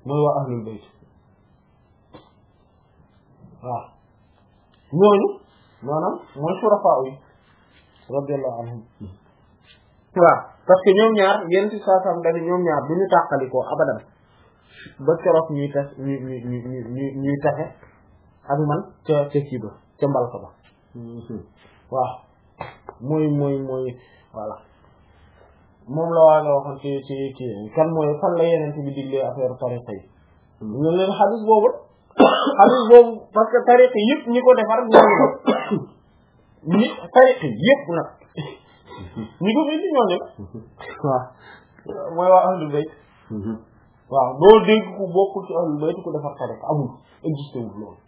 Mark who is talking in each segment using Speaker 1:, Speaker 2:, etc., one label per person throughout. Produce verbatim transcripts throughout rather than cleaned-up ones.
Speaker 1: mooy waa ahlul bayt waaw ñooñu maanaam mooy surafaa yi radiyallahu anhum waaw parce que ñoom ñaar yenn ci saa sam dañu ñoom ñaar bu ñu tàqalikoo abadan ba keroog ñuy tas ñuy ñuy ñuy ñuy ñuy taxe ak man ca ca kii ba ca mbalka ba waaw mooy mooy mooy voilà moom la waa nga waxoon ci ci kii kan mooy fan la yeneen bi diglee affaire tariqa yi ñu leen xadis boobu xadis boobu parce que tariqa yëpp ñi ko defar ñooñu ñi tariqa yëpp nag ñi ko indi ñooñu waaw mooy waa ahlul bayt waaw doo dégg ku bokkul ci ahlul bayt ku defar tariqa amul existé wul loolu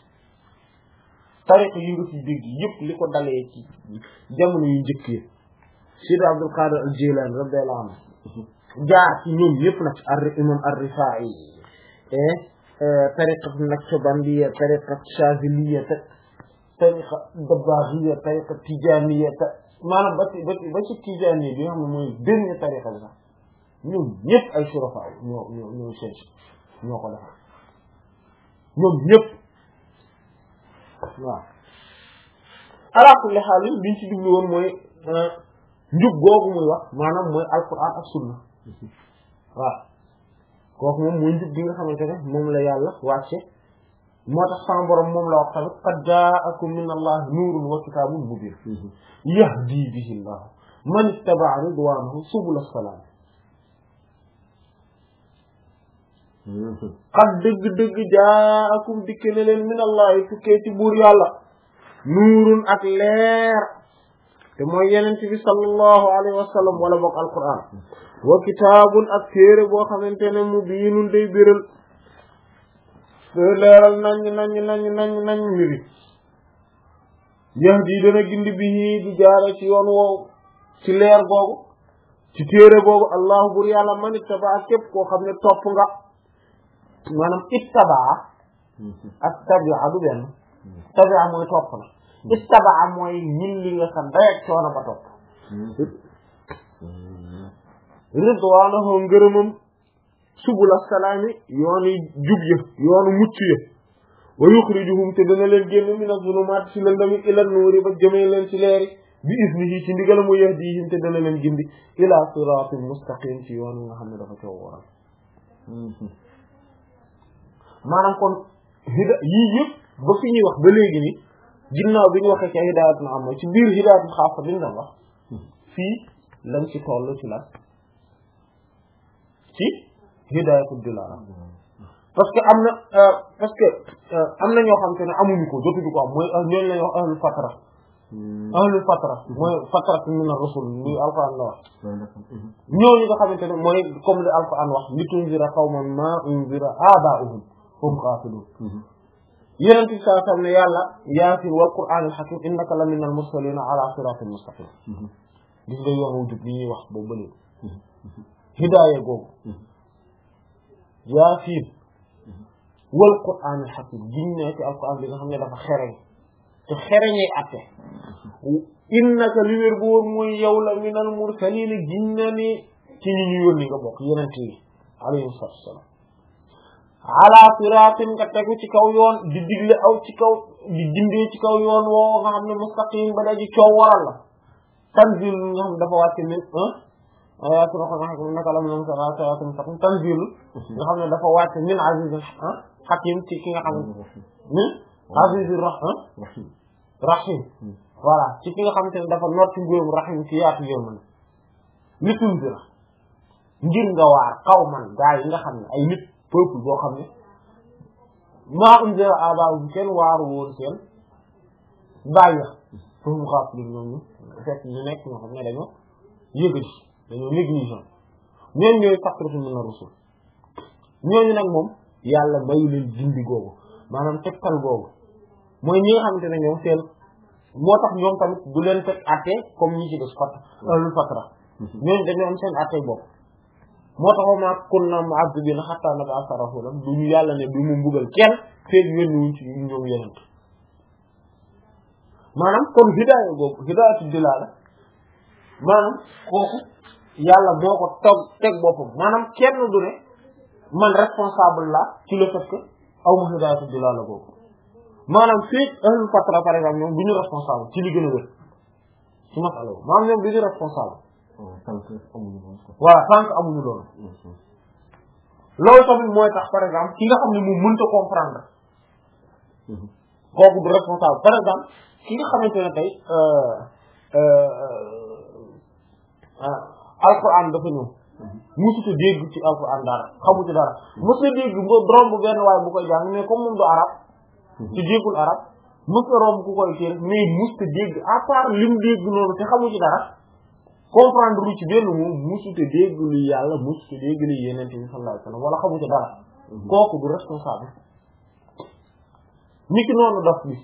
Speaker 1: tariqa yi nga fi dégg yëpp li ko dalee ci jamono yu njëkk yi Sidi Abdul Qadir al-Jilani radiyallahu anhu jaar ci ñoom yëpp nag ar imam ar-Rifaa'i et tariqa Naqshbandiyya tariqa Shaziliyya tariqa Dabbaaghiyya tariqa Tijaaniyya maanaam ba ci ba ci ba ci Tijaaniyya bi nga xam ne mooy dernier tariqa bi sax ñoom ñëpp ay surafa ñoo ñoo ñoo seen ñoo ko defar ñoom ñëpp waaw ala kulli haal liñ ci jublu woon mooy njub googu muy wax maanaam mooy alquran ak sunna waaw kooku moom mooy njub bi nga xamante ne moom la yàlla wàcce moo tax sama borom moom la wax tamit qad jaakum min allahi nuurun wa kitaabun mubiin yahdi bihi llahu man ittaba'a ridwaanahu subula salaam qad dëgg-dëgg jaakum dikke ne leen min allahi tukkee ci buur yàlla nuurun ak leer te mooy yenent bi sallallahu alayhi wa sallam wala bokk alquran wa kitaabun ak téere boo xamante ne mu biinun day biral te leeral nañ nañ nañ nañ nañ mbiri yahdi dana gindi bi di jaare ci yoon woowu ci leer googu ci téere boobu allahu bur yàlla man ittaba képp koo xam ne topp nga maanaam ittaba ak tabia du benn tabia mooy topp na ittabaa mooy ñin li nga xam dayeg coono ba topp ridwaanahu ngërëmam subul assalaami yoonu jub ya yoonu mucc ya wa yuxrijuhum te dana leen génn mina zulumaat ci lëndami ila nuuri ba jëmee leen ci leeri bi isnihi ci ndigalam wa yahdihim te dana leen gindi ila siraatin mustaqim ci yoonu nga xam ne dafa coow waral maanaam kon hida yii yëpp ba fi ñuy wax ba léegi ni ginnaaw bi ñu waxee ci hidaayatul amma ci biir hidaayatul xaasa bi ñu doon wax fii lañ ci toll ci la ci hidaayatul dilaala parce que am na parce que am na ñoo xam te ne amuñu ko jotuñu ko am mooy ñooñu lañuy wax ahlul fatra ahlul fatra mooy fatra min ar-rusul li alquran la wax ñooñu nga xamante ne mooy comme li alquran wax li tunzira qawman ma unzira abaa'uhum hum ghaafilun yeneen ci saa xam ne yàlla yaasin wal qur'aanil hakiim innaka la minal mursaliina ala siraatin mustaqiim gis nga yoon wu jub li ñuy wax boobu ba léegi hidaaya googu yaasin wal qur'aanil hakiim giñ ne ci alquran bi nga xam ne dafa xereñ te xereñee atte innaka li wér bu wóor mooy yow la minal mursaliina giñ na ni ci ñi ñu yónni nga bokk yeneen yi alayhi salaatu wa salaam ala siraatin nga tegu ci kaw yoon di digle aw ci kaw di dindee ci kaw yoon woo nga xam ne mustaqim ba daji coow waral la tanzil nga xam ne dafa wàcc min ayaatu rahmaan naka la min siraatin mustaqim tanzil nga xam ne dafa wàcc min azizin hakim ci ki nga xam ne azizir rahim voilà ci ki nga xamante ne dafa noot ci ngóorum rahim ci yaatu yéeman li tunzira ngir nga waar kaw man gaa yi nga xam ne ay nit peuple boo xam ne maa unzira abaa'uhum kenn waaru woon seen bàyyi foofu mu xaaf li ñoom ñu fekk ñu nekk ñoo xam ne dañoo yëgati dañoo négligent ñooñu ñooy fatratu min ar-rusul ñooñu nag moom yàlla mayu leen jindi googu maanaam tegtal googu mooy ñi nga xamante ne ñoom seen moo tax ñoom tamit du leen teg àtte comme ñi ci des fat lu fatra ñooñu dañoo am seen àtte bopp moo tax ma kunna mu'azzibina hatta nab'atha rasulan du ñu yàlla ne du mu mbugal kenn feeg yónni wuñ ci ñoom yeneen maanaam kon hidaaya boobu hidaayatu dilaala maanaam kooku yàlla moo ko toog teg boppam maanaam kenn du ne man responsable la ci le fait que aw ma hidaayatu dilaala boobu maanaam fii ahlul fatra par exemple ñoom du ñu responsable ci li gën a wér ci masala boobu maanaam ñoom du ñu responsable
Speaker 2: tant que amuñu loolu
Speaker 1: voilà tant que amuñu loolu loolu tamit mooy tax par exemple ki nga xam ne moom mënta comprendre kooku du responsable par exemple ki nga xamante ne tey alquran dafa ñëw musuta dégg ci alquran dara xamu ci dara mos na dégg ba romb benn waaye bu koy jàng mais comme moom du arab ci déggul arab mos na romb ku koy téere mais musuta dégg à part li mu dégg noonu te xamu ci dara comprendre lu ci benn moom musuta dégg lu yàlla musuta dégg lu yeneen bi sallallahu alayhi wasallam wala xamu ci dara kooku du responsable niki noonu dof bi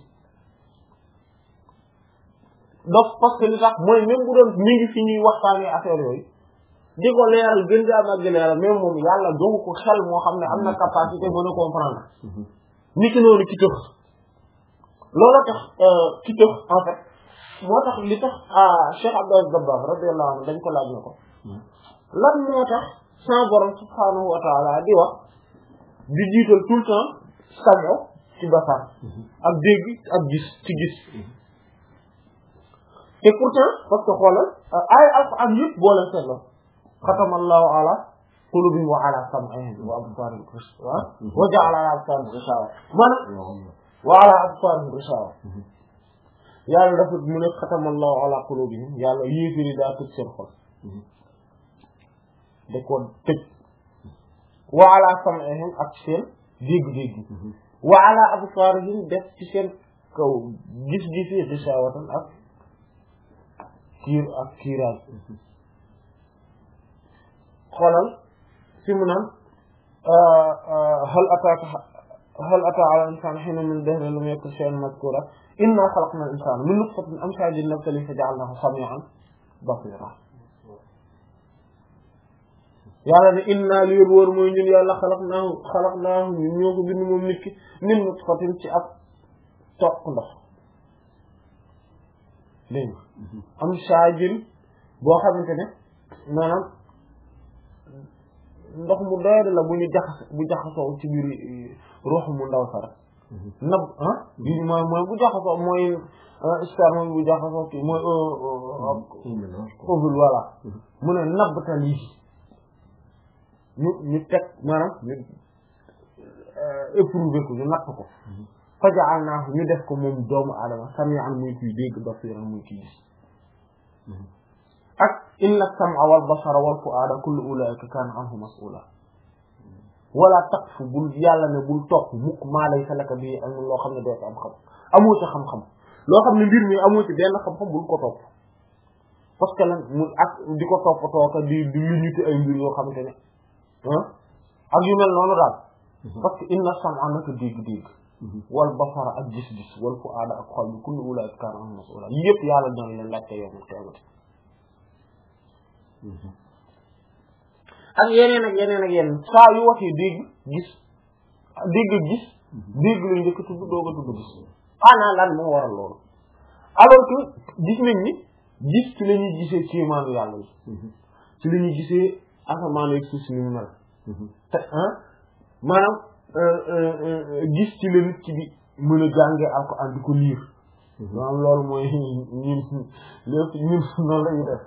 Speaker 1: dof parce que li tax mooy même bu doon mi ngi fi ñuy waxtaanee affaire yooyu di ko leeral gën gaa mag leeral même moom yàlla joxu ko xel moo xam ne am na capacité mën a comprendre niki noonu ki tëx loolu tax ki tëx en fait moo tax li tax Cheikh Abdou Dabakh radiyallahu anhu dañ ko laaj na ko lan moo tax sans borom subhanahu wa ta'ala di wax di jiital tout le temps sago ci basar ak dégg ak gis ci gis et pourtant parce que xoolal ay alquran yëpp boo leen seetloo xatamallahu ala qulubihim wa ala sam'ihim wa absarihim wa ja'ala ala absarihim ghishawa man wa ala absarihim ghishawa yàlla dafa mu ne xatamallahu ala qulubihim yàlla yéefiri daa tëj seen xol da ko tëj wa ala sam'ihim ak seen dégg-dégg wa ala absarihim def ci seen kaw gis-gis yi ghishawatan ak kiir ak kiiraay xoolal fi mu naan hal ataaka hal ataa ala insaan hiina min dahrin lam yakun shay'an mazkuura innaa xalaqnal insaana min nutfatin amshaajin nabtalihi faja'alnaahu samii'an basiira yàlla ne innaa li wóor mooy ñun yàlla xalaqnaahu xalaqnaahu ñun ñoo ko bind moom nit ki min nutfatin ci ab toq ndox dégg nga am saajin boo xamante ne maanaam ndox mu doyade la bu ñu jaxas bu jaxasoo ci biir ruux mu ndaw sa rek nab ah bi mooy mooy bu jaxasoo mooy sperme bu jaxasoo ci mooy ovule voilà mu ne nabtal yi ñu ñu teg maanaam ñu éprouvé ko ñu natt ko faja'alnaahu ñu def ko moom doomu aadama sami'an muy kuy dégg basiran muy kuy gis ak inna as-sam'a wal basara wal fu'aada kullu ulaa'ika kaana anhu mas'uula wala taqfu bul yàlla ne bul topp mukk maa laysa laka bihi ilmun loo xam ne doo ko am xam amoo ci xam-xam loo xam ne mbir mi amoo ci benn xam-xam bul ko topp parce que lan mu ak di ko toppatoo ka di di limité ay mbir yoo xamante ne ah ak yu mel noonu daal parce que inna as-sam'a naka dégg-dégg wal basara ak gis-gis wal fu'aada ak xol bi kullu ulaa'ika kaana anhu mas'uula yëpp yàlla dina leen laajte yawmal qiyaamati ak yeneen ak yeneen ak yeneen saa yu waxee dégg gis dégg gis dégg lañ njëkk tudd doog a tudd gis ana lan moo waral loolu alors que gis nañ ni gis ci la ñuy gisee kéemaanu yàlla yi ci la ñuy gisee asamaan ak suuf si ni mu mel te ah maanaam gis ci la nit ki di mën a jàngee alxuraan di ko liir maanaam loolu mooy ñun lépp ñun noonu la ñuy def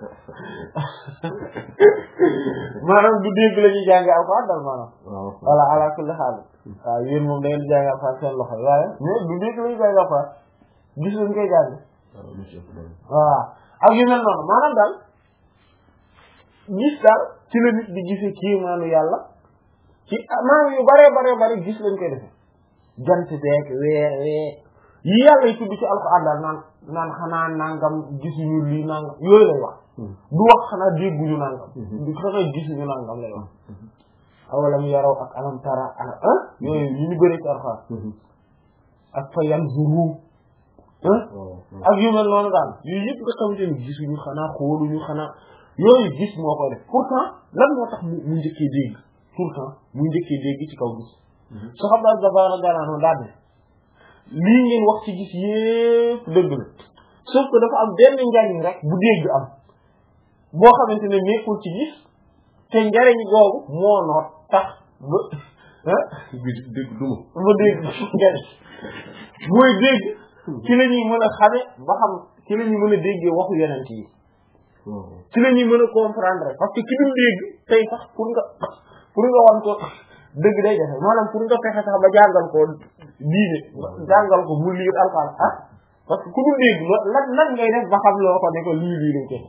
Speaker 1: maanaam du dégg la ñuy jàngee alxuraan daal maanaam voilà ala kulli xaal waaw yéen moom da ngeen di jàngee alxuraan seen loxo waaye mais du dégg la ñuy jàngee alxuraan gis lañ koy jàng waaw ak yu mel noonu maanaam daal gis daal ci la nit di gisee kéemaanu yàlla ci maanaam yu bare bare bare gis lañ koy defee jant beeg weer weer yi yàlla yi tudd ci alxuraan daal naan naan xanaa nangam gisuñu lii nangam yooyu lay wax du wax xanaa dégguñu nangam du xanaa gisuñu nangam lay wax awalam yaraw ak alam tara ak ah yooyu yu ñu bëri ci alxuraan ak fa yanzuru ak yu mel noonu daal yooyu yëpp nga xamante ni gisuñu xanaa xooluñu xanaa yooyu gis moo koy def pourtant lan moo tax mu mu njëkkee dégg tout le temps mu njëkkee dégg ci kaw gis so xam daal dafa ganaano daal ne lii ngeen wax ci gis yépp dëgg la sauf que dafa am benn njariñ rek bu dégg am boo xamante ne nekkul ci gis te njariñ googu moo noot tax ba ah
Speaker 2: dégg duma
Speaker 1: ba dégg mooy dégg ci la ñuy mën a xame ba xam ci la ñuy mën a déggee waxu yonent yi ci la ñuy mën a comprendre parce que ki dul dégg tey sax pour nga pour nga wan ko dëgg day jafe maanaam pour nga fexe sax ba jàngal ko diine jàngal ko mu liir alxuraan ah parce que ku dul dégg lan lan ngay def ba xam loo ko ne ko lii lii lañ ko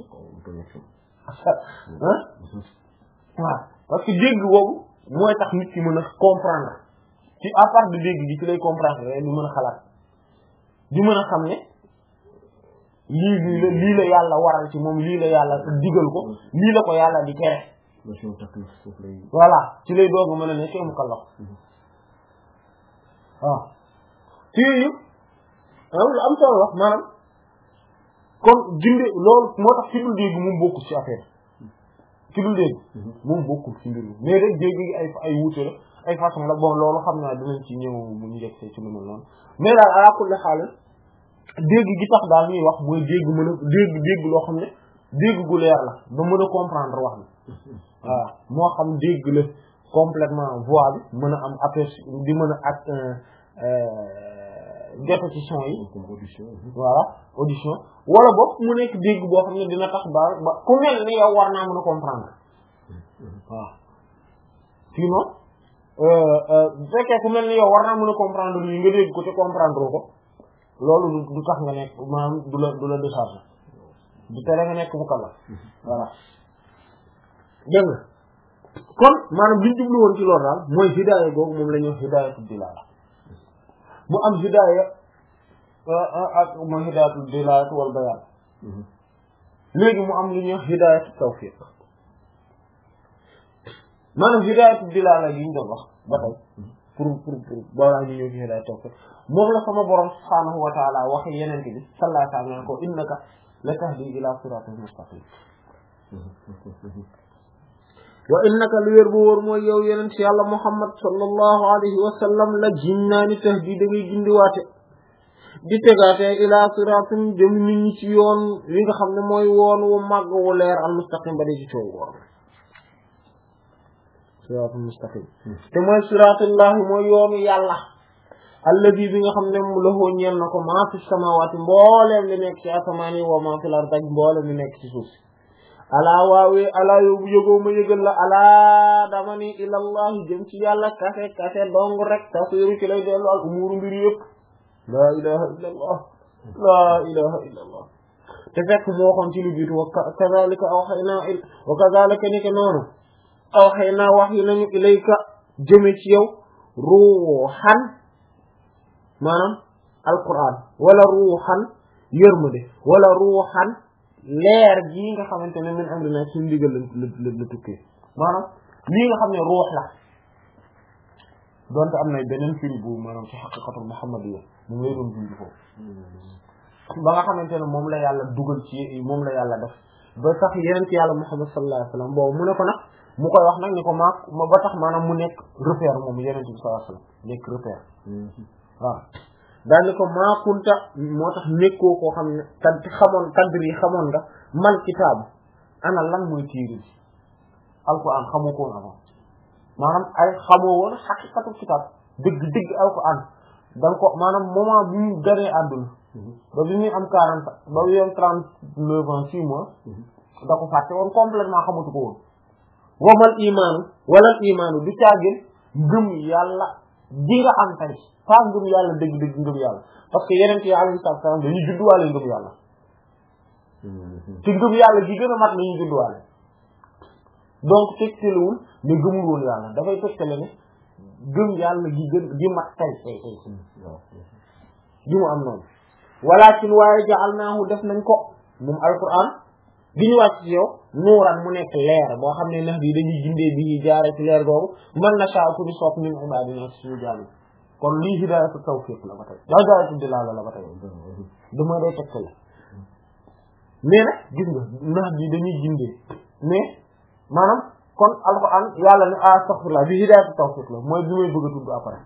Speaker 1: ah waaw parce que dégg boobu mooy tax nit ki mën a comprendre ci à part de dégg gi ci lay comprendre rek du mën a xalaat di mën a xam ne lii lii la lii la yàlla waral ci moom lii la yàlla digal ko lii la ko yàlla di tere voilà ci lay doog mën a ne mu kallaf waaw ci yooyu lu am solo wax maanaam kon ginde loolu moo tax ci dul dégg moom bokkul ci affaire ci dul dégg moom bokkul ci mbir mi mais rek dégg gi ay ay wuute la ay façon la bon loolu xam naa dinañ ci ñëw mu ñu yegg ci lu mel noonu mais daal ala kulli xaal dégg gi tax daal ñuy wax mooy dégg mën a dégg dégg loo xam ne dégg gu leer la ba mën a comprendre wax bi waaw moo xam dégg la complètement voix bi mën a am aperçu di mën a ak répétition yi voilà audition wala boog mu nekk dégg boo xam ne dina tax ba ba ku mel ni yow war naa mën a comprendre waaw sinon bu fekkee ku mel ni yow war naa mën a comprendre lii nga dégg ko te comprendre ko loolu du tax nga nekk maanaam du la du la décharge du tere nga nekk mu kallaf voilà dégg nga kon maanaam liñ jublu woon ci loolu daal mooy hidaaya googu moom la ñuy wax hidaayatu dilaala mu am hidaaya ak mooy hidaayatu dilaala wal bayaan léegi mu am li ñuy wax hidaayatu tawfiq maanaam hidaayatu dilaala gi ñu doon wax ba tey pour pour pour balaa ñu ñëw ci hidaayatu tawfiq moom la sama borom subhaanahu wa taala wax yeneen bi sallallahu alayhi wa sallam ko innaka la tahdi ila siratin mustaqim wa innaka lu wér bu wóor mooy yow yeneen ci yàlla muhammad sallallahu alayhi wa sallam la jinnaani tahdi da ngay gindiwaate di tegaate ila siratin jëm nit ñi ci yoon wi nga xam ne mooy woon wu màgg wu leer al mustaqim ba di ci coow woon siratul mustaqim te mooy siratullahi mooy yoonu yàlla alladi bi nga xam ne mu lahoo ñeel na ko maa fi samawati mbooleem li nekk ci asamaan yi wa maa fi lar daj mbooleem li nekk ci suuf si alaa waawee alaa yow yëgoo ma yëgal la alaa dama ni ilallahi jëm ci yàlla kase kase dong rek tasiru ci lay dellu al umuru mbir yëpp laa ilaha illa allah laa ilaha illa allah te fekk moo waxoon ci lu biitu wa kazalika awhaynaa wa kazalika ni ke noonu awhaynaa wax yi nañu ilayka jëme ci yow ruuxan maanaam alquran wala ruuxan yërmande wala ruuxan leer gii nga xamante ne min amrina suñu ndigal la la la tukkee maanaam lii nga xam ne ruux la donte am na beneen firi bu maanaam ci xaqiqatul muhammadiyya mu ngay doon dund foofu ba nga xamante ne moom la yàlla dugal ci moom la yàlla def ba tax yeneen ci yàlla muhammad sallallahu alayhi wa sallam boobu mu ne ko nag mu koy wax nag ni ko maa ba tax maanaam mu nekk repère moom yeneen ci sallallahu alayhi wa sallam nekk repère waaw daal ni ko maa kunta moo tax nekkoo koo xam ne kad xamoon kadri yi xamoon nga man kitaabu ana lan mooy téere bi alquran xamoo ko woon avant maanaam ay xamoo woon xaqiqatu kitaab dëgg dëgg alquran da nga ko maanaam moment bi mu ganee àdduna ba bi muy am quarante ba bi am trente neuf ans six mois da ko fàtte woon complètement xamatu ko woon wamal imaanu walal imaanu du caagin ngëm yàlla ji nga am tey pas ngëm yàlla dëgg-dëgg ngëm yàlla parce que yeneen ci alayhi salaam dañuy judduwaale ngëm yàlla te ngëm yàlla gi gën a mat nañuy judduwaale donc tegtalewul ne gëmul woon yàlla dafay tegtale ne gëm yàlla gi gën gi mat tey tey tey gi mu am noonu walakin waaye ja'alnaahu def nañ ko moom alquran bi ñu wàcc ci yow nuuran mu nekk leer boo xam ne nax bi dañuy gindee bi jaare ci leer googu man na saa ku ñu sopp min ibadina suñu jaam kon lii hidaayatu tawfiq la ba tey hidaayatu dilaala la ba tey dama day tegtale mais nag gis nga nax bi dañuy gindee mais maanaam kon alquran yàlla ne astaghfirullah bi hidaayatu tawfiq la mooy bi may bëgg a tudd après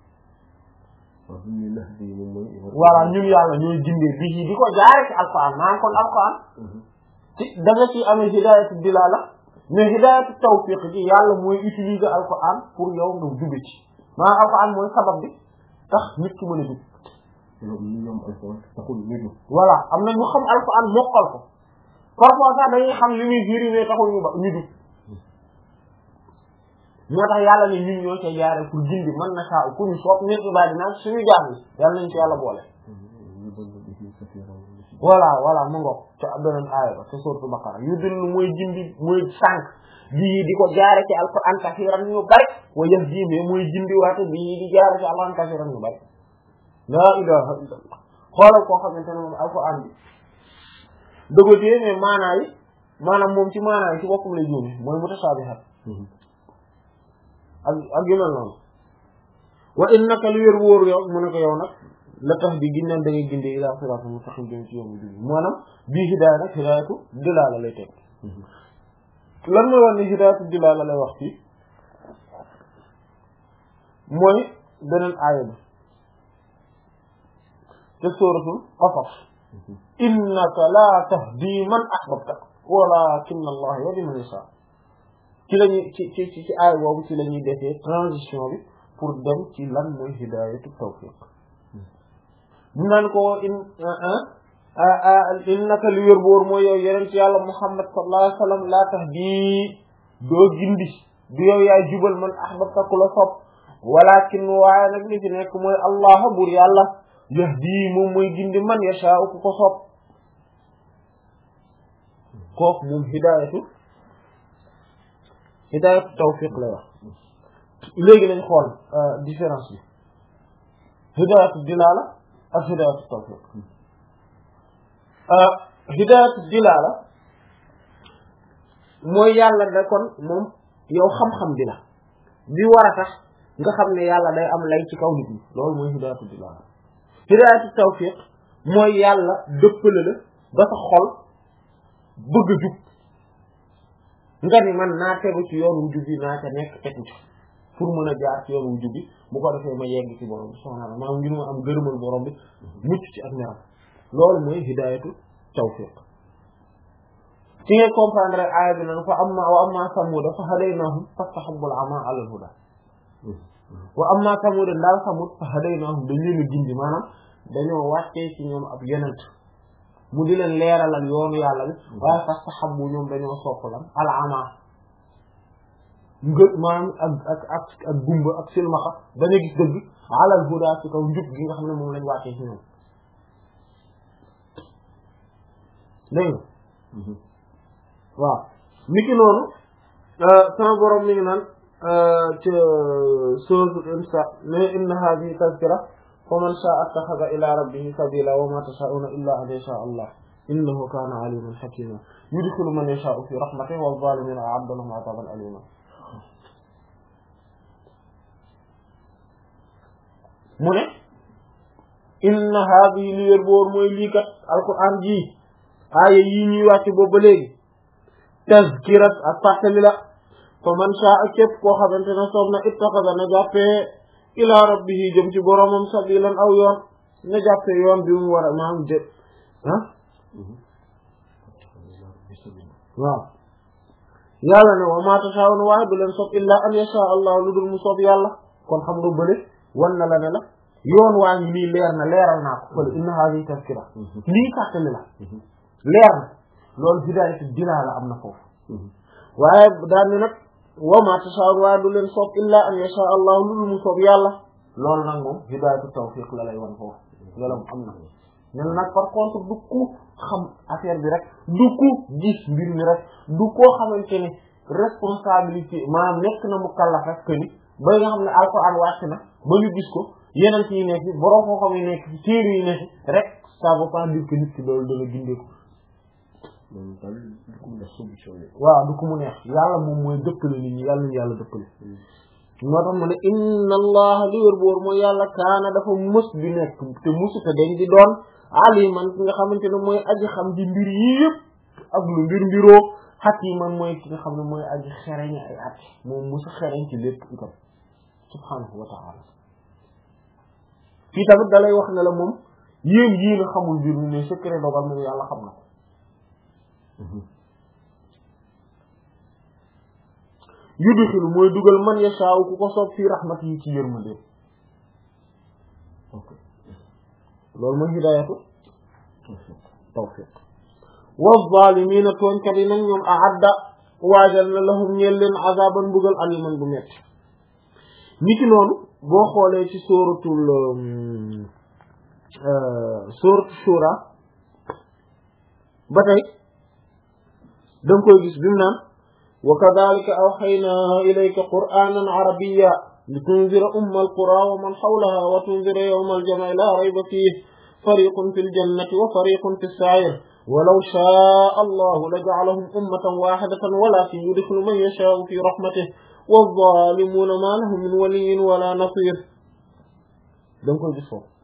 Speaker 1: voilà ñun yàlla ñooy gindee bi di ko jaare ci alquran maanaam kon alquran ci da nga ci amee hidaayatu dilaala mais hidaayatu tawfiq ji yàlla mooy utiliser alquran pour yow nga jube ci maanaam alquran mooy sabab bi tax nit ki mën a jub voilà am na ñu xam alquran mokkal ko parfois sax dañuy xam li muy firi mais taxul ñu ba ñu jub moo tax yàlla ne ñun ñoo ca jaare pour gindi man na saa ku ñu soob nit ibadina suñu jaam yi yàlla nañ ci yàlla boole voilà voilà mu ngoog ca beneen aaya ba ca sourate Baqara yu dillu mooy gindi mooy sànq bii di ko jaare ci alquran kasiran ñu bari wa yahdi mais mooy gindi waate bii di jaare ci alquran kasiran ñu bari laa ilaha illallah xoolal koo xamante ne moom alquran bi dëggo dee mais maanaa yi maanaam moom ci maanaa yi ci boppam lay jóge mooy mutashabihat ak ak yu mel noonu wa innaka li wér wóoru yow mu ne ko yow nag la tax bi giñ naan da ngay gindee ila siraatal mustaqiim jëm ci yow mu jub maanaam bii hidaaya nag hidaayatu dilaala lay teg lan mooy wax ne hidaayatu dilaala lay wax fii mooy beneen aaya bi te suuratul Qasas innaka laa tahdi man ahbabta walaakinna Allaha yahdi man yashaa ci lañuy ci ci ci aaya boobu ci la ñuy defee transition bi pour dem ci lan mooy hidaayatu tawfiq ñu naan ko in innaka li wér boor mooy yow yeneen ci yàlla Muhammad sallallahu alayhi wa sallam laa tahdi doo gindi du yow yaay jubal man ahbabta ku la sopp walakin waaye nag li ci nekk mooy Allah buur yàlla yahdi moom mooy gindi man yashaa ku ko sopp kooku moom hidaayatu hidaayatu tawfiq la wax léegi lañ xool différence bi hidaayatu dilaala ak hidaayatu tawfiq hidaayatu dilaala mooy yàlla da kon moom yow xam-xam bi la bi war a tax nga xam ne yàlla day am lay ci kaw nit ñi loolu mooy hidaayatu dilaala hidaayatu tawfiq mooy yàlla dëppale la ba sa xol bëgg a jub nga ni man naa tegu ci yoon wu jub bi naa ca nekk tegu ci pour mën a jaar ci yoon wu jub bi bu ko defee ma yegg ci borom bi subhaanahu maanaam ngir ma am gërëmal borom bi mucc ci ak meram loolu mooy hidaayatu tawfiq ci nga comprendre aaya bi naan fa amma wa amma samuda fa hadaynahum fastahabbul ama ala al huda wa amma samuda ndaal samud fa hadaynahum dañ leen a gindi maanaam dañoo wàccee ci ñoom ab yonent mu di leen leeralal yoonu yàlla bi waaye fastahabbu ñoom dañoo sopp lan al ama ngë maanaam ak ak ak ak gumba ak silmaxa dañu gis dëgg ala al huda ci kaw njub gi nga xam ne moom lañ wàccee ci ñoom dégg nga waaw niki noonu sama borom mi ngi naan ci suratul insa mais inna hadhihi tazkira fa man sha'a ittakhadha ila rabbihi sabila wa ma tasha'una illa an yasha Allah innahu kana aliman hakima yudkhilu man yasha'u fi rahmatihi wa adh-dhalimina a'adda lahum 'adaban alima mu ne inna hadhihi li wér boor mooy lii kat alquran ji aaya yi ñuy wàcc boobu ba léegi tazkirat ak fàttali la fa man sha'a képp koo xamante ne soob na ittakhadha na jàppee ila rabbihi jëm ci boromam sabilan aw yoon na jàppee yoon bi mu war a maam jë ah waaw yàlla ne wa ma tasha'una waaye du leen soob illa an yasha allah lu dul mu soob yàlla kon xam nga bële wan na la ne la yoon waa ngi lii leer na leeral naa ko fële inna hadhihi tazkira lii fàttali la leer na loolu hidaayatu dilaa la am na foofu waaye daan ni nag wa ma tasha'un waaye du leen soob illa an yasha allah lu dul mu soob yàlla loolu nag moom hidaayatu tawfiq la lay wan foofu loolu am na nen nag par contre du ku xam affaire bi rek du ku gis mbir mi rek du koo xamante ne responsabilité maanaam nekk na mu kallaf rek que ni ba nga xam ne alquran wàcc na ba ñu gis ko yeneen yi nekk fi borom koo xam yi nekk fi téere yi nekk rek ça veut pas dire que nit ki loolu dana gindee ko waaw du ko mu neex yàlla moom mooy dëppale nit ñi yàlla ñu yàlla dëppale moo tax mu ne inna allaha li wér boor mooy yàlla kaana dafa mës bi nekk te musuta dañ di doon aliman ki nga xamante ne mooy aji xam ci mbir yi yëpp ak lu mbir mbiroo hakiman mooy ki nga xam ne mooy aji xereñ ay at moom musu xereñ ci lépp itam subhanahu wa ta'ala fii tamit dalay wax ne la moom yéen yii nga xamul mbir mi mais secret dogal moom yàlla xam na ko yudxilu mooy dugal man yasha'u ku ko soob fii rahmatihi ci yërmande loolu mooy hidaayatu tawfiq wa zaalimiina tooñkat yi nag ñoom a'adda waajal na lahum ñeel leen azaban mbugal aliman bu metti niki noonu boo xoolee ci sóoratul sóoratu shura ba tey danga koy gis bimu naan wa kadhalika awhaynaa ilayka qur'aanan arabiyya litunzira umma alqura wa man hawlaha wa tunzira yawma aljam'i laa rayba fiihi fariqun fil jannati wa fariqun fis sa'ir walaw shaa'a allahu laja'alahum ummatan waahidatan walakin yudkhilu man yashaa'u fi rahmatihi waz-zaalimuuna maa lahum min waliyyin wala nasiir danga koy gis foofu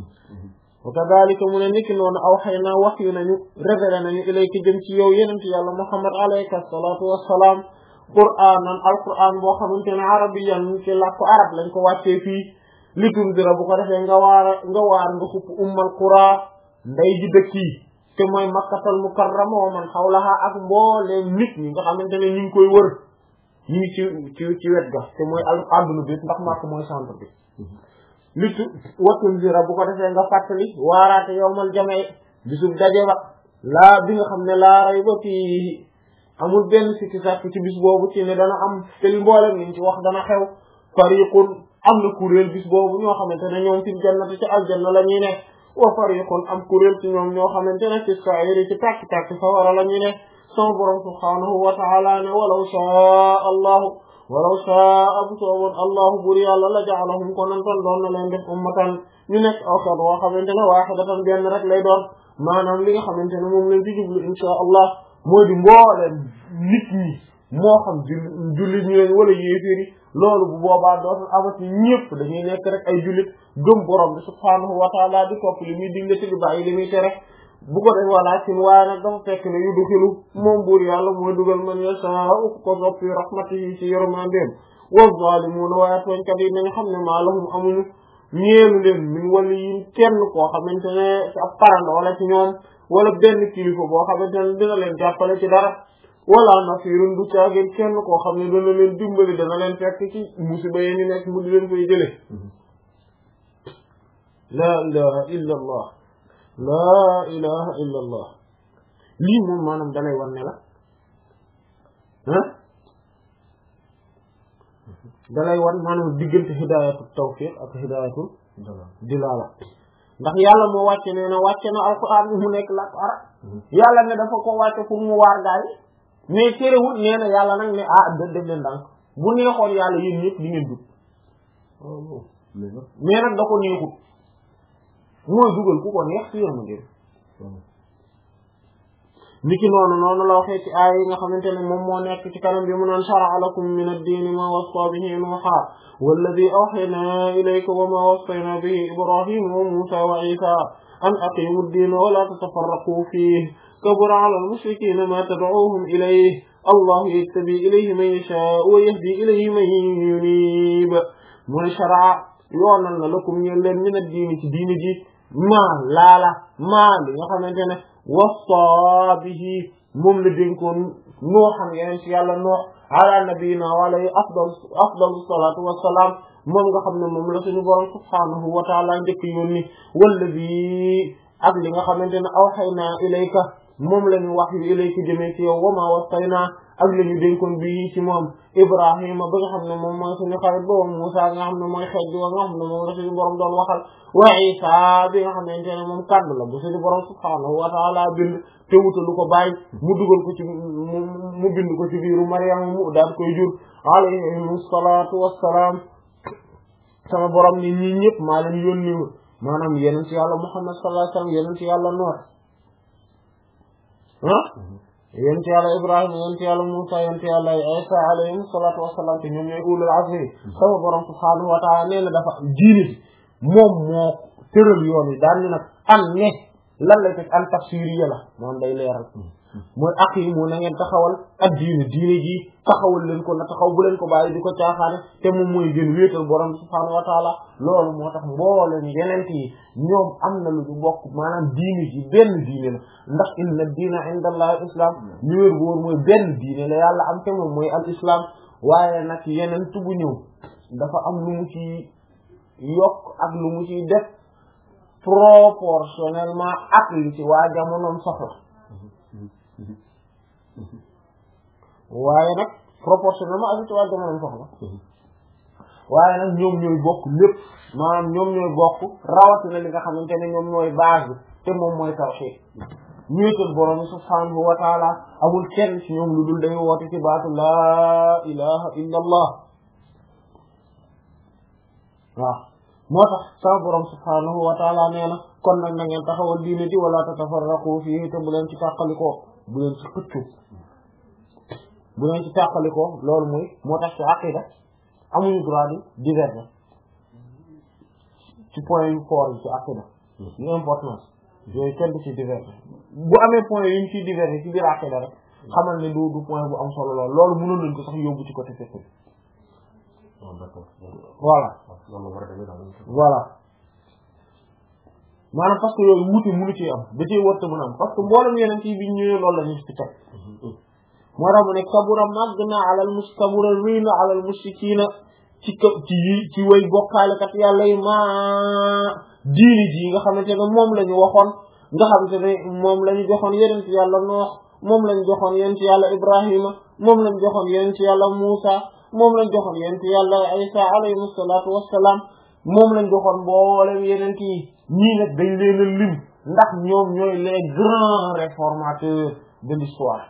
Speaker 1: wa kadhalika mu ne niki noonu awhaynaa wax yu nañu révélé nañu ilayka jëm ci yow yenent yàlla Muhammad alayhi salaatu wassalaam qur'aanan alqur'aan boo xamante ne arabiyyan ci làkku arab lañ ko wàccee fii li tundira bu ko defee nga waar nga waar nga xupp ummal qura nday ji dëkk yi te mooy makkatal mukarrama wa man hawlaha ak mbooleem nit ñi nga xamante ne ñu ngi koy wër ñu ngi ci ci ci wet ga te mooy al àdduna bi ndax Makka mooy centre bi litu watun zira bu ko defee nga fàttali waaraate yawmal jam'i bisub daje ba laa bi nga xam ne laa rayba fii amul benn sikki sàkk ci bis boobu ci ne dana am te mboolem liñ ci wax dana xew fariqun am na kuréel bis boobu ñoo xamante ne ñoom fil jannati ci aljanna la ñuy ne wa fariqun am kuréel ci ñoom ñoo xamante ne ci sa'iri ci tàkki tàkki sawara la ñuy ne sama borom subhaanahu wa ta'ala ne walaw shaa allahu walaw shaa bu sooboon allahu bur yàlla la ja'alahum ko nan tan doon na leen def ummatan ñu nekk aw xeet woo xamante ne waahidatan benn rek lay doon maanaam li nga xamante ne moom leen ci jublu inshaa allah mooy di mbooleen nit ñi moo xam jullit ñu leen wala yéeféeri loolu bu boobaa dootul amati ñëpp dañuy nekk rek ay jullit gëm borom bi subhaanahu wa ta'ala di topp li muy digle ci di bàyyi li muy tere bu ko def walaakin waaye nag dafa fekk ne yudxilu moom buur yàlla mooy dugal man yashaa'u ko sopp fi rahmatihi ci yërmandeem wa zaalimuuna waaye tooñkat yi nañu xam ne maa lahum amuñu ñeelu leen min waliyyin kenn koo xamante ne ci ab parand wala ci ñoom wala benn kilifa boo xamante ne dina leen jàppale ci dara wala nasirun du caageen kenn koo xam ne dana leen dimbali dana leen fekk ci musiba yi ni nekk mu di leen fay jële laa ilaha illa allah laa ilaha illa allah lii moom maanaam dalay war ne la ah dalay war maanaam diggante hidayatu tawfiq ak hidayatu dilala ndax yàlla moo wàcce nee na wàcce na alquran mu nekk làkk arab yàlla ne dafa ko wàcce pour mu waar gaay mais terewul nee na yàlla nag ne ah da def leen ndànk bu neexoon yàlla yéen ñëpp di ngeen dugg mais nag da ko neexut mooy dugal ku ko neex ci yërma ngeen niki noonu noonu la waxee ci aaya yi nga xamante ne moom moo nekk ci kanam bi mu naan shara'a lakum min ad-diini ma wassa bihi nuuha walladhi awhaynaa ilayka wa ma wassaynaa bihi ibrahima wa muusaa wa iisaa an aqiimu ad-diina wa laa tatafarraquu fiihi kabura 'ala al-mushrikiina maa tad'uuhum ilayhi allahu yajtabii ilayhi man yashaa'u wa yahdii ilayhi man yuniib mu ne shara'a yoonal na lakum ñeen leen min ad-diini ci diini ji maa laala maa li nga xamante ne wassa bihi moom la dénkoon noo xam yeneen ci yàlla noox ala nabiyina wa alayhi afdal afdalu salaatu wassalaam moom nga xam ne moom la suñu borom subhaanahu wa taala njëkk yónni wallazi ak li nga xamante ne awhaynaa ilayka moom la ñu wax yu ilayka jëmee ci yow wa maa wassaynaa ak la ñu dénkoon bii ci moom Ibrahima ba nga xam ne moom mooy suñu xarit ba Muusaa nga xam ne mooy xeet bi nga xam ne moom la suñu borom doon waxal wa Isaa bi nga xamante ne moom kàddu la bu suñu borom subhaanahu wa taala bind te wutalu ko bàyyi mu dugal ko ci mu bind ko ci biiru Maryam mu daal koy jur alayhimu salaatu wassalaam sama borom ni ñii ñëpp maa leen yónni maanaam yeneen ci yàlla Muhammad sallallahu alayhi wa sallam yeneen ci yàlla Nuux ah yéen ci yàlla Ibrahima yéen ci yàlla Muusaa yéen ci yàlla Isa alayhim salaatu wassalaam te ñoom ñooy ulul azmi sama borom subhaanahu wa taala nee na dafa diine bi moom moo tëral yoon yi daan ni nag am ne lan lay teg an tafsiriya la moom day leeral mooy aqiimu na ngeen taxawal ak diine diine ji taxawal leen ko na taxaw bu leen ko bàyyi di ko caaxaane te moom mooy gën wéetal borom subhaanahu wa taala loolu moo tax mbooleen yeneen yi ñoom am na lu ñu bokk maanaam diine ji benn diine la ndax inna diina inda allahi islam ñu wér bu wóor mooy benn diine la yàlla am te moom mooy al islam waaye nag yeneen tubu ñëw dafa am lu mu ci yokk ak lu mu ciy def proportionnellement ak li ci waa jamonoom soxla waaye nag proportionnellement ak li ci waa jamonoom soxla waaye nag ñoom ñooy bokk lépp maanaam ñoom ñooy bokk rawatina li nga xamante ne ñoom ñooy base bi te moom mooy tawhid ñéetal borom subhanahu wa taala amul kenn ci ñoom lu dul dañu woote ci baatu laa ilaha illa allah waaw moo tax sama borom subhanahu wa taala nee na kon nag na ngeen taxawal diine ji wala tatafarraqu fihi te bu leen ci tàqalikoo bu leen ci xëccu bu leen ci tàqalikoo loolu mooy moo tax ci aqida amuñu droit di diverger ci point yu fort yi ci aqida yu importance yooyu kenn du ci diverger bu amee point yu ñu ciy diverger ci biir aqida rek xamal ne du du point bu am solo lool loolu mënoon nañ ko sax yóbbu ci côté fiqh voilà voilà maanaam parce que yooyu wuute mënu ci am da cee warta mën a am parce que mboolem yeneen ci bi ñëwee loolu la ñu ci teg moo tax mu ne kabura màgg na alal mus kabura rëy na alal mushrikiina ci ka ci ci way bokkaalekat yàlla yi ma diini ji nga xamante ne moom la ñu waxoon nga xamante ne moom la ñu joxoon yeneen ci yàlla Noox moom la ñu joxoon yeneen ci yàlla Ibrahima moom la ñu joxoon yeneen ci yàlla Muusa moom lañ joxoon yeneen ci yàlla Isa alayhi salaatu wassalaam moom lañ joxoon mboolem yeneen yi ñii nag dañ leen a lim ndax ñoom ñooy les grands réformateurs de l'histoire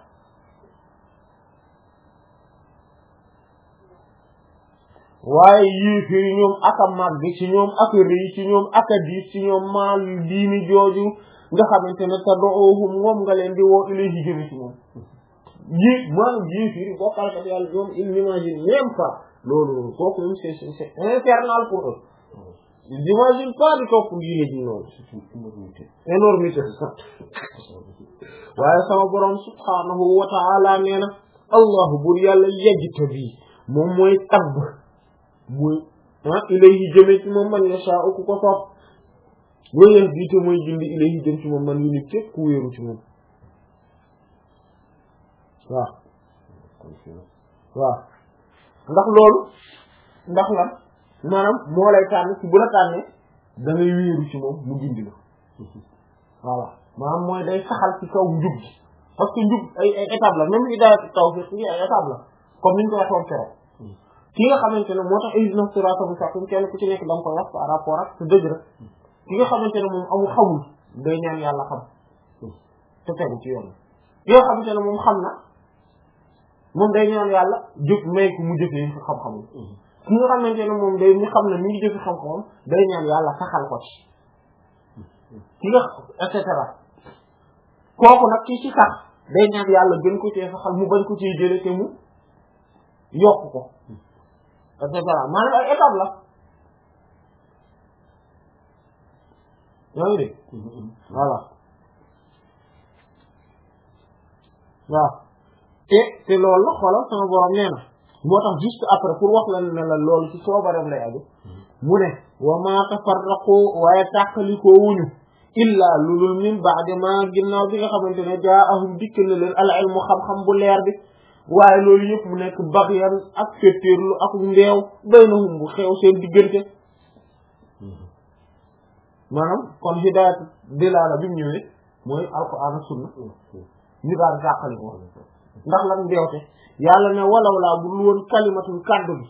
Speaker 1: waaye yéeféer yi ñoom ak a màgg ci ñoom ak a rëy ci ñoom ak a diis ci ñoom maal diini jooju nga xamante ne tad'uuhum moom nga leen di woo ilayhi jëme ci moom yi maanaam yéeféer yi bokkalkat yàlla ñoom ils n'imaginent même pas loolu kooku même c'est c'est infernal pour eux ils n'imaginent pas di topp diine ji noonu énormité waaye sama borom subhaanahu wa ta'ala nee na allahu bur yàlla yajtabi moom mooy tabb mooy ah ilayhi jëme ci moom man yashaa'u ku ko soob wa yahdi te mooy jindi ilayhi jëm ci moom man yu nit képp ku wéeru ci moom waaw waaw ndax loolu ndax lan maanaam moo lay tànn ci bu la tànnee da ngay wéeru ci moom mu gindi la voilà maanaam mooy day saxal ci kaw njub gi parce que njub ay ay étape la même hidaayatu tawfiq yi ay étape la comme niñ ko waxoon keroog ki nga xamante ne moo tax ihdina siraatal mustaqiim kenn ku ci nekk da nga koy wax par rapport ak sa dëgg rek ki nga xamante ne moom amul xamul day ñaan yàlla xam te tegu ci yoon ki nga xamante ne moom xam na moom day ñaan yàlla jóg may ko mu jëfee xam-xam ki nga xamante ne moom day mi xam ne mi ngi jëfe xam-xamam day ñaan yàlla saxal ko ci ki nga et cetera kooku nag ki ci sax day ñaan yàlla gën ko cee saxal mu bañ ko cee jële te mu yokk ko et cetera maanaam ay étape la yaa ngi dégg voilà waaw te te loolu la xoolal sama borom nee na moo tax juste après pour wax la ne la loolu ci soobareem lay aju mu ne wa ma tafarraqu waaye tàqalikoo wuñu illa lulul min ba'di ma ginnaaw bi nga xamante ne jaa'ahum dikk na leen al ilmu xam-xam bu leer bi waaye loolu yëpp mu nekk baxyan ak féttéerlu ak ndeew baynahum bu xew seen diggante maanaam kon hidaayat dilaala bi mu ñëwee mooy alquran ak sunna ñu daan tàqali ko ndax lan ndeewte yàlla ne walaw laa bu dul woon kalimatul kàddu bi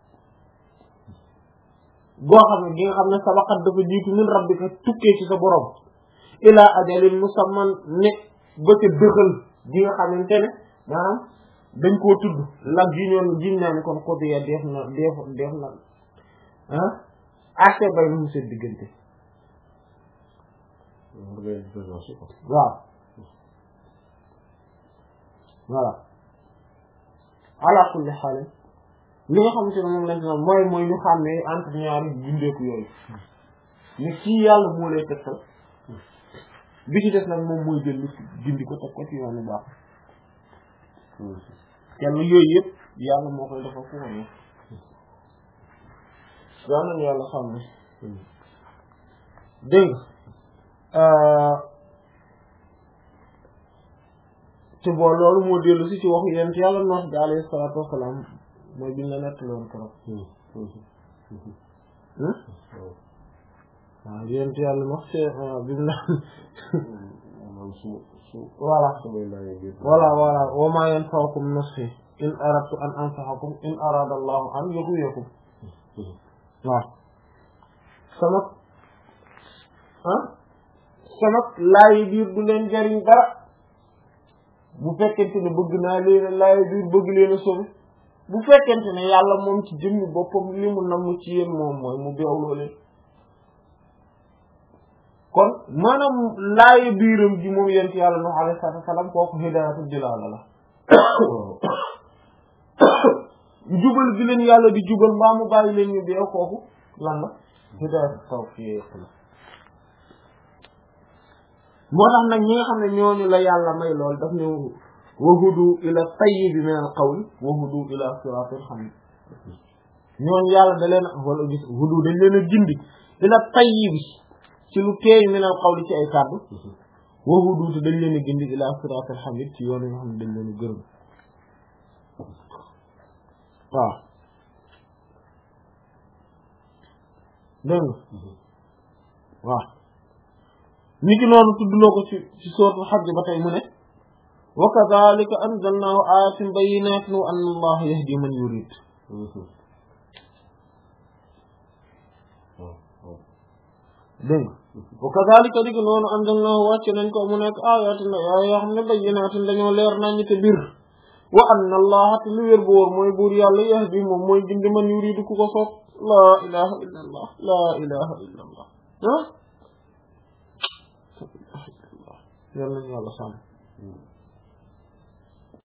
Speaker 1: goo xam ne gi nga xam ne sabaqat dafa jiitu min rabbika tukkee ci sa borom ilaa ajalin musamman ne ba ca dëxal gi nga xamante ne maanaam dañ koo tudd la gi ñoon giñ naa ne kon xodiya def na def def na ah atte bay na mu seen diggante waaw voilà ala kulli xaal li nga xamante ne moom lañ ci mooy mooy ñu xàmmee entre ñaari bindeeku yooyu ni kii yàlla moo lay tegtal bi ci def nag moom mooy jël lu dindi ko teg ko ci yoonu baax kenn yooyu yëpp yàlla moo koy defal fu ko neex yaa nañu yàlla xam ne dégg te boo loolu moo dellu si ci waxu yonent yàlla Nuux bi alayhi salaatu wassalaam mooy biñ la nettali woon keroog waaw yénti yàlla wax ci bimu la voilà voilà voilà wa ma yanfa'ukum nushi in aradtu an ansahakum in arada allahu an yughwiyakum waaw sama ah sama laayi biir du leen jariñ dara bu fekkente ne bëgg naa leen laayi biir bëgg leen a sobi bu fekkente ne yàlla moom ci jëmmi boppam li mu namm ci yéen moom mooy mu beewloo leen kon maanaam laayi biiram ji moom yent yàlla Nuh alayhi salaatu wa salaam kooku hidaayatu dilaala la jubal bi leen yàlla di jubal mbaa mu bàyyi leen ñu beew kooku lan la hidaayatu tawfiiq la moo tax nag ñi nga xam ne ñooñu la yàlla may lool daf ne wahudu ila tayyibi min al qawli wahudu ila siratil hamid ñooñu yàlla da leen wala gis hudu dañ leen a gindi ila tayyibi ci lu teey min al qawli ci ay kàddu wahudu te dañ leen a gindi ila siratil hamid ci yoon yi nga xam ne dañ leen a gërëm waaw dégg nga waaw niki noonu tuddloo ko ci ci sourate Hajj ba tey mu ne wa kadhalika anzalnahu ayatin bayyinatin wa anna allaha yahdi man yurid dégg wa kadhalika niki noonu anzalnahu wàcce nañ ko mu nekk ayatin yoo xam ne bayyinatin dañoo leer nañ te bir wa anna allaha te lu wér bu wóor mooy buur yàlla yahdi moom mooy gindi man yurid ku ko soob la ilaha illa allah la ilaha illa allah ah yàlla nañu yàlla sàmm